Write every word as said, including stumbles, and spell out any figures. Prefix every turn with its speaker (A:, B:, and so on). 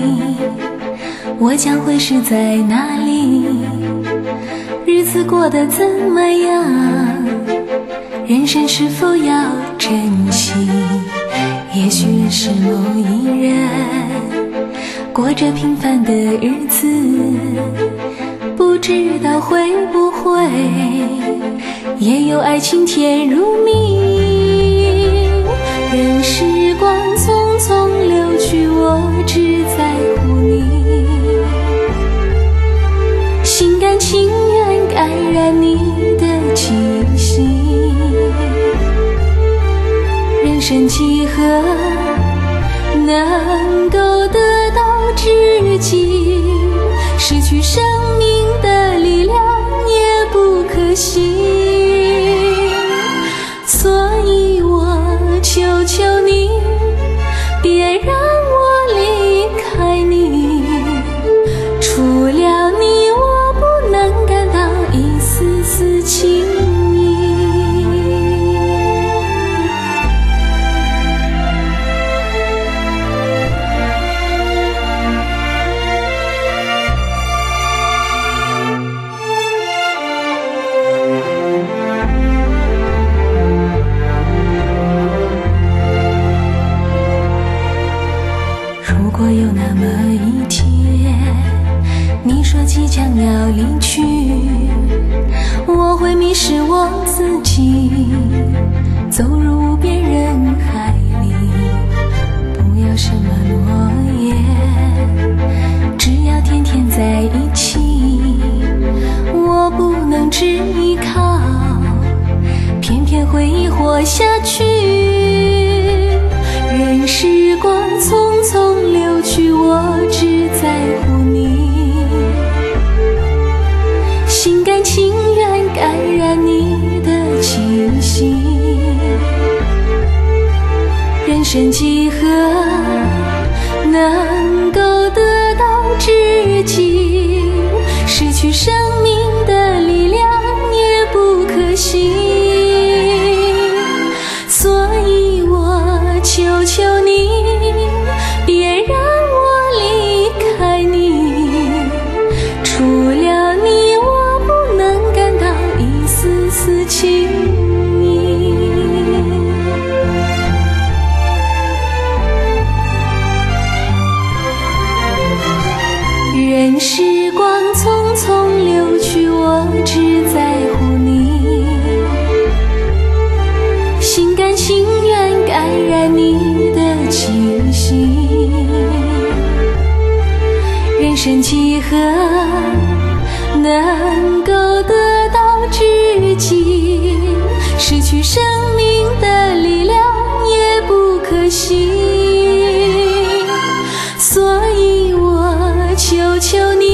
A: 你，我将会是在哪里？日子过得怎么样？人生是否要珍惜？也许是某一人过着平凡的日子，不知道会不会也有爱情甜如蜜。任时光匆匆流去，我只在乎你，心甘情愿感染你的气息。人生几何能够得到知己？失去生命的力量也不可惜。所以我求求你，别让我离开你，除了你我不能感到一丝丝情意。如果有那么一天，你说即将要离去，我会迷失我自己，走入无边人海里。不要什么诺言，只要天天在一起。我不能只依靠，偏偏回忆活下去。任时光匆匆流去，我只在乎你，心甘情愿感染你的气息。人生几何能够得到知己？失去生命的力量也不可惜。所以我求求你，别让我离开你，除了你我不能感到一丝丝情意。任时光匆匆流去，我只在乎你，心甘情愿感染你的气息。人生几何能够得到知己？失去生命的力量也不可惜。所以我求求你，